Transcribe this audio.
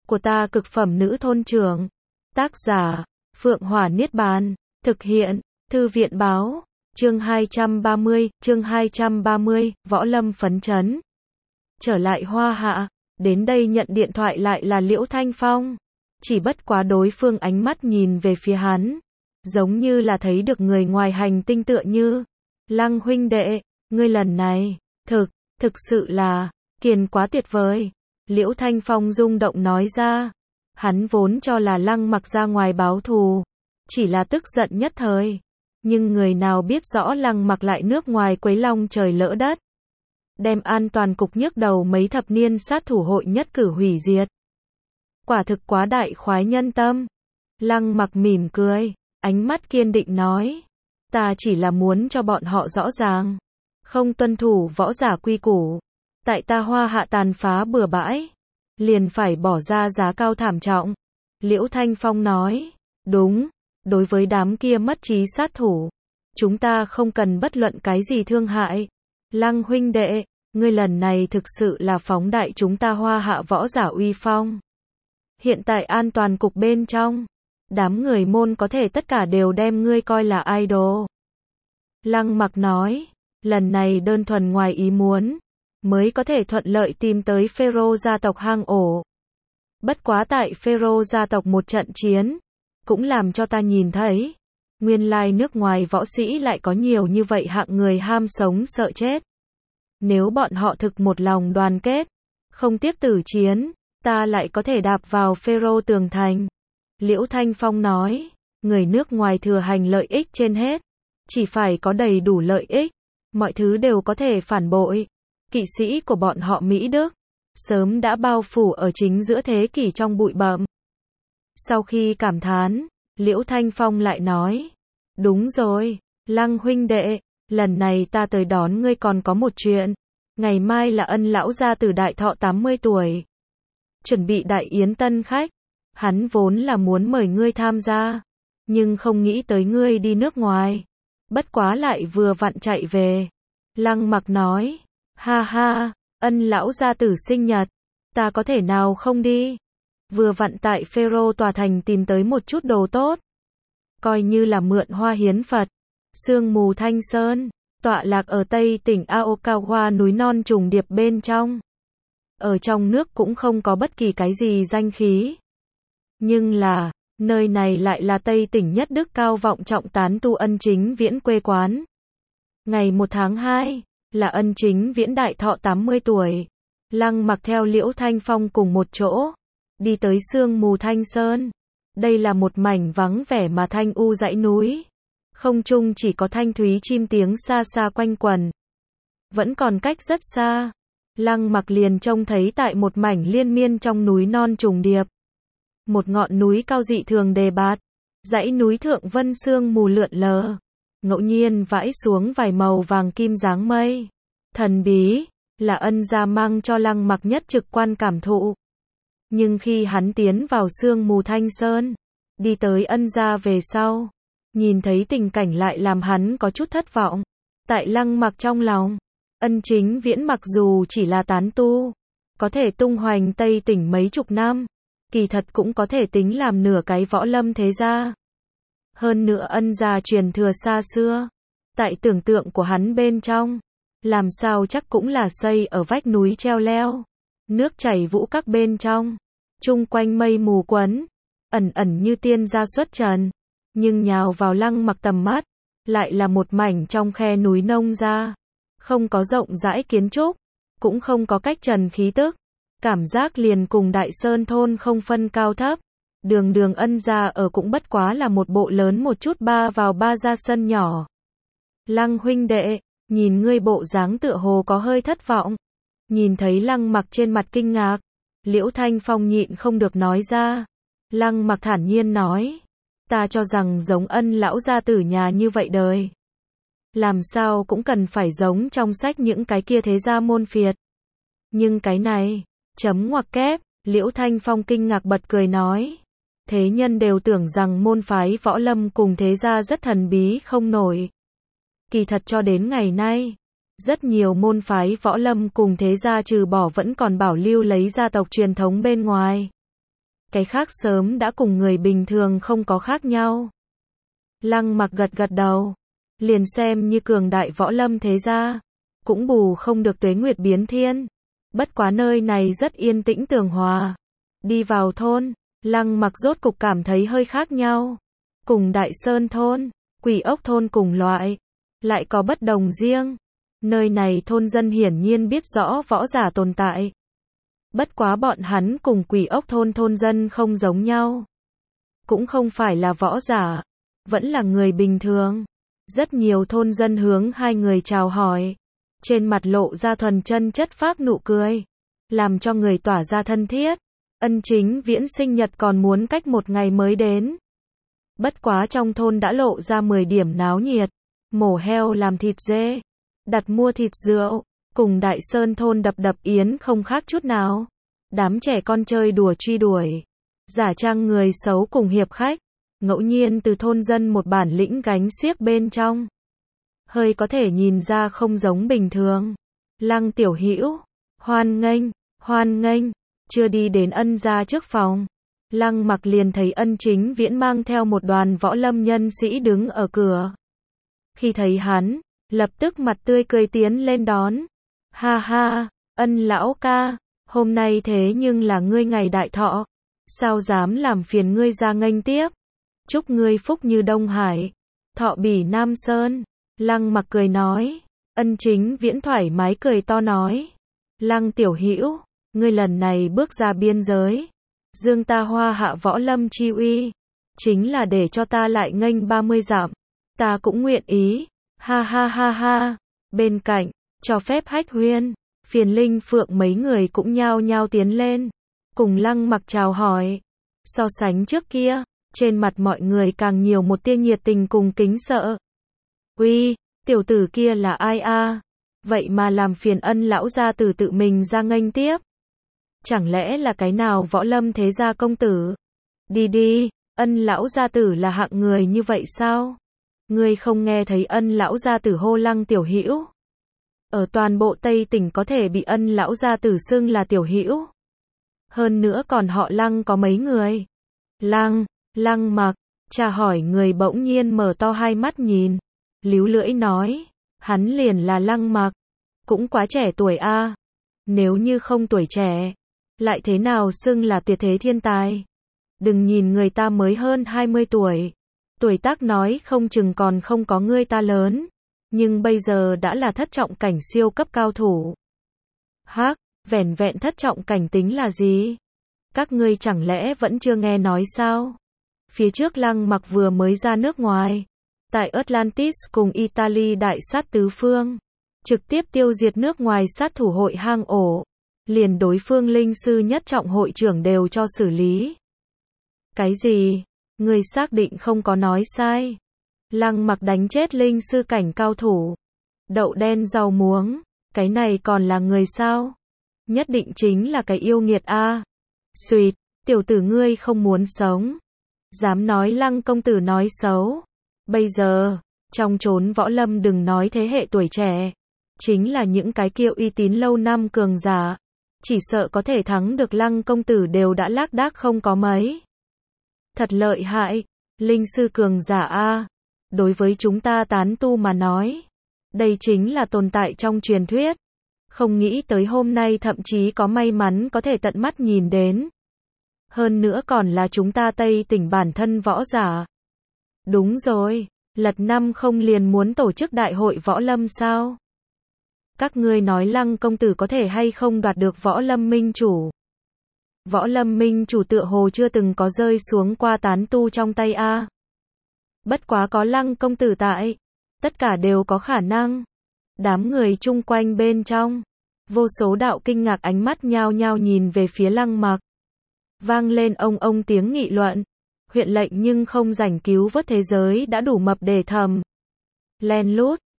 của ta cực phẩm nữ thôn trưởng. Tác giả, Phượng Hỏa Niết Bàn. Thực hiện, Thư viện báo. Chương 230, Võ Lâm phấn chấn. Trở lại Hoa Hạ, đến đây nhận điện thoại lại là Liễu Thanh Phong. Chỉ bất quá đối phương ánh mắt nhìn về phía hắn, giống như là thấy được người ngoài hành tinh tựa như. Lăng huynh đệ, ngươi lần này, thực sự là, kiền quá tuyệt vời. Liễu Thanh Phong rung động nói ra. Hắn vốn cho là Lăng Mặc ra ngoài báo thù, chỉ là tức giận nhất thời. Nhưng người nào biết rõ Lăng Mặc lại nước ngoài quấy long trời lỡ đất, đem an toàn cục nhức đầu mấy thập niên sát thủ hội nhất cử hủy diệt. Quả thực quá đại khoái nhân tâm. Lăng Mặc mỉm cười, ánh mắt kiên định nói. Ta chỉ là muốn cho bọn họ rõ ràng, không tuân thủ võ giả quy củ, tại ta Hoa Hạ tàn phá bừa bãi, liền phải bỏ ra giá cao thảm trọng. Liễu Thanh Phong nói, đúng, đối với đám kia mất trí sát thủ, chúng ta không cần bất luận cái gì thương hại. Lăng huynh đệ, ngươi lần này thực sự là phóng đại chúng ta Hoa Hạ võ giả uy phong. Hiện tại an toàn cục bên trong, đám người môn có thể tất cả đều đem ngươi coi là idol. Lăng Mặc nói, lần này đơn thuần ngoài ý muốn, mới có thể thuận lợi tìm tới Phêrô gia tộc hang ổ. Bất quá tại Phêrô gia tộc một trận chiến, cũng làm cho ta nhìn thấy, nguyên lai nước ngoài võ sĩ lại có nhiều như vậy hạng người ham sống sợ chết. Nếu bọn họ thực một lòng đoàn kết, không tiếc tử chiến, ta lại có thể đạp vào Phêrô tường thành. Liễu Thanh Phong nói, người nước ngoài thừa hành lợi ích trên hết, chỉ phải có đầy đủ lợi ích, mọi thứ đều có thể phản bội. Kỵ sĩ của bọn họ Mỹ Đức, sớm đã bao phủ ở chính giữa thế kỷ trong bụi bặm. Sau khi cảm thán, Liễu Thanh Phong lại nói, đúng rồi, Lăng huynh đệ, lần này ta tới đón ngươi còn có một chuyện. Ngày mai là Ân lão gia tử đại thọ 80 tuổi. Chuẩn bị đại yến tân khách. Hắn vốn là muốn mời ngươi tham gia, nhưng không nghĩ tới ngươi đi nước ngoài. Bất quá lại vừa vặn chạy về. Lăng Mặc nói, ha ha, Ân lão gia tử sinh nhật, ta có thể nào không đi. Vừa vặn tại Phêrô tòa thành tìm tới một chút đồ tốt, coi như là mượn hoa hiến Phật. Sương mù Thanh Sơn, tọa lạc ở tây tỉnh Aokawa núi non trùng điệp bên trong. Ở trong nước cũng không có bất kỳ cái gì danh khí. Nhưng là, nơi này lại là Tây tỉnh nhất đức cao vọng trọng tán tu Ân Chính Viễn quê quán. Ngày 1 tháng 2, là Ân Chính Viễn đại thọ 80 tuổi. Lăng Mặc theo Liễu Thanh Phong cùng một chỗ, đi tới Sương mù Thanh Sơn. Đây là một mảnh vắng vẻ mà thanh u dãy núi. Không trung chỉ có thanh thúy chim tiếng xa xa quanh quẩn. Vẫn còn cách rất xa, Lăng Mặc liền trông thấy tại một mảnh liên miên trong núi non trùng điệp, một ngọn núi cao dị thường đề bạt, dãy núi thượng vân sương mù lượn lờ, ngẫu nhiên vãi xuống vài màu vàng kim dáng mây. Thần bí, là Ân gia mang cho Lăng Mặc nhất trực quan cảm thụ. Nhưng khi hắn tiến vào Sương mù Thanh Sơn, đi tới Ân gia về sau, nhìn thấy tình cảnh lại làm hắn có chút thất vọng. Tại Lăng Mặc trong lòng, Ân Chính Viễn mặc dù chỉ là tán tu, có thể tung hoành Tây tỉnh mấy chục năm, kỳ thật cũng có thể tính làm nửa cái võ lâm thế gia. Hơn nữa Ân gia truyền thừa xa xưa, tại tưởng tượng của hắn bên trong, làm sao chắc cũng là xây ở vách núi treo leo, nước chảy vũ các bên trong, chung quanh mây mù quấn, ẩn ẩn như tiên gia xuất trần. Nhưng nhào vào Lăng Mặc tầm mắt, lại là một mảnh trong khe núi nông gia, không có rộng rãi kiến trúc, cũng không có cách trần khí tức, cảm giác liền cùng Đại Sơn thôn không phân cao thấp. Đường Ân gia ở cũng bất quá là một bộ lớn một chút 3 vào 3 ra sân nhỏ. Lăng huynh đệ, nhìn ngươi bộ dáng tựa hồ có hơi thất vọng. Nhìn thấy Lăng Mặc trên mặt kinh ngạc, Liễu Thanh Phong nhịn không được nói ra. Lăng Mặc thản nhiên nói, ta cho rằng giống Ân lão gia tử nhà như vậy đời, làm sao cũng cần phải giống trong sách những cái kia thế gia môn phiệt. Nhưng cái này, chấm ngoặc kép, Liễu Thanh Phong kinh ngạc bật cười nói, thế nhân đều tưởng rằng môn phái võ lâm cùng thế gia rất thần bí không nổi. Kỳ thật cho đến ngày nay, rất nhiều môn phái võ lâm cùng thế gia trừ bỏ vẫn còn bảo lưu lấy gia tộc truyền thống bên ngoài. cái khác sớm đã cùng người bình thường không có khác nhau. Lăng Mặc gật gật đầu, liền xem như cường đại võ lâm thế gia, cũng bù không được tuế nguyệt biến thiên. Bất quá nơi này rất yên tĩnh tường hòa. Đi vào thôn, Lăng Mặc rốt cục cảm thấy hơi khác nhau. Cùng Đại Sơn thôn, Quỷ Ốc thôn cùng loại, lại có bất đồng riêng. Nơi này thôn dân hiển nhiên biết rõ võ giả tồn tại. Bất quá bọn hắn cùng Quỷ Ốc thôn thôn dân không giống nhau. Cũng không phải là võ giả, vẫn là người bình thường. Rất nhiều thôn dân hướng hai người chào hỏi. Trên mặt lộ ra thuần chân chất phác nụ cười, làm cho người tỏa ra thân thiết. Ân Chính Viễn sinh nhật còn muốn cách một ngày mới đến. Bất quá trong thôn đã lộ ra 10 điểm náo nhiệt. Mổ heo làm thịt dê, đặt mua thịt rượu, cùng Đại Sơn thôn đập đập yến không khác chút nào. Đám trẻ con chơi đùa truy đuổi, giả trang người xấu cùng hiệp khách. Ngẫu nhiên từ thôn dân một bản lĩnh gánh xiếc bên trong, hơi có thể nhìn ra không giống bình thường. Lăng Tiểu Hữu, hoan nghênh, chưa đi đến Ân gia trước phòng, Lăng Mặc liền thấy Ân Chính Viễn mang theo một đoàn võ lâm nhân sĩ đứng ở cửa. Khi thấy hắn, lập tức mặt tươi cười tiến lên đón. Ha ha, Ân lão ca, hôm nay thế nhưng là ngươi ngày đại thọ, sao dám làm phiền ngươi ra nghênh tiếp. Chúc ngươi phúc như Đông Hải, thọ bỉ Nam Sơn. Lăng Mặc cười nói. Ân Chính Viễn thoải mái cười to nói. Lăng Tiểu Hữu, ngươi lần này bước ra biên giới, dương ta Hoa Hạ võ lâm chi uy, chính là để cho ta lại nghênh 30 dặm. Ta cũng nguyện ý. Ha ha ha ha. Bên cạnh, cho phép Hách Huyên, Phiền Linh Phượng mấy người cũng nhao nhao tiến lên, cùng Lăng Mặc chào hỏi. So sánh trước kia, trên mặt mọi người càng nhiều một tia nhiệt tình cùng kính sợ. Uy, tiểu tử kia là ai a? Vậy mà làm phiền Ân lão gia tử tự mình ra nghênh tiếp. Chẳng lẽ là cái nào võ lâm thế gia công tử? Đi đi, Ân lão gia tử là hạng người như vậy sao? Ngươi không nghe thấy Ân lão gia tử hô Lăng Tiểu Hữu? Ở toàn bộ Tây tỉnh có thể bị Ân lão gia tử xưng là Tiểu Hữu. Hơn nữa còn họ Lăng có mấy người? Lăng Mặc, chả hỏi người bỗng nhiên mở to hai mắt nhìn, líu lưỡi nói, hắn liền là Lăng Mặc, cũng quá trẻ tuổi a. Nếu như không tuổi trẻ, lại thế nào xưng là tuyệt thế thiên tài. Đừng nhìn người ta mới hơn 20 tuổi, tuổi tác nói không chừng còn không có ngươi ta lớn, nhưng bây giờ đã là thất trọng cảnh siêu cấp cao thủ. Hắc, vẻn vẹn thất trọng cảnh tính là gì? Các ngươi chẳng lẽ vẫn chưa nghe nói sao? Phía trước Lăng Mặc vừa mới ra nước ngoài, tại Atlantis cùng Italy đại sát tứ phương, trực tiếp tiêu diệt nước ngoài sát thủ hội hang ổ, liền đối phương linh sư nhất trọng hội trưởng đều cho xử lý. Cái gì? Người xác định không có nói sai? Lăng Mặc đánh chết linh sư cảnh cao thủ. Đậu đen rau muống, cái này còn là người sao? Nhất định chính là cái yêu nghiệt a. Xuyệt, tiểu tử ngươi không muốn sống. Dám nói Lăng công tử nói xấu. Bây giờ, trong chốn võ lâm đừng nói thế hệ tuổi trẻ, chính là những cái kia uy tín lâu năm cường giả, chỉ sợ có thể thắng được Lăng công tử đều đã lác đác không có mấy. Thật lợi hại, linh sư cường giả a. Đối với chúng ta tán tu mà nói, đây chính là tồn tại trong truyền thuyết. Không nghĩ tới hôm nay thậm chí có may mắn có thể tận mắt nhìn đến. Hơn nữa còn là chúng ta Tây tỉnh bản thân võ giả. Đúng rồi, Lật Năm không liền muốn tổ chức đại hội võ lâm sao? Các ngươi nói Lăng công tử có thể hay không đoạt được võ lâm minh chủ? Võ lâm minh chủ tựa hồ chưa từng có rơi xuống qua tán tu trong tay a. Bất quá có Lăng công tử tại, tất cả đều có khả năng. Đám người chung quanh bên trong, vô số đạo kinh ngạc ánh mắt nhao nhao nhìn về phía Lăng Mặc. Vang lên ông tiếng nghị luận. Huyện lệnh nhưng không rảnh cứu vớt thế giới đã đủ mập để thầm. Len lút,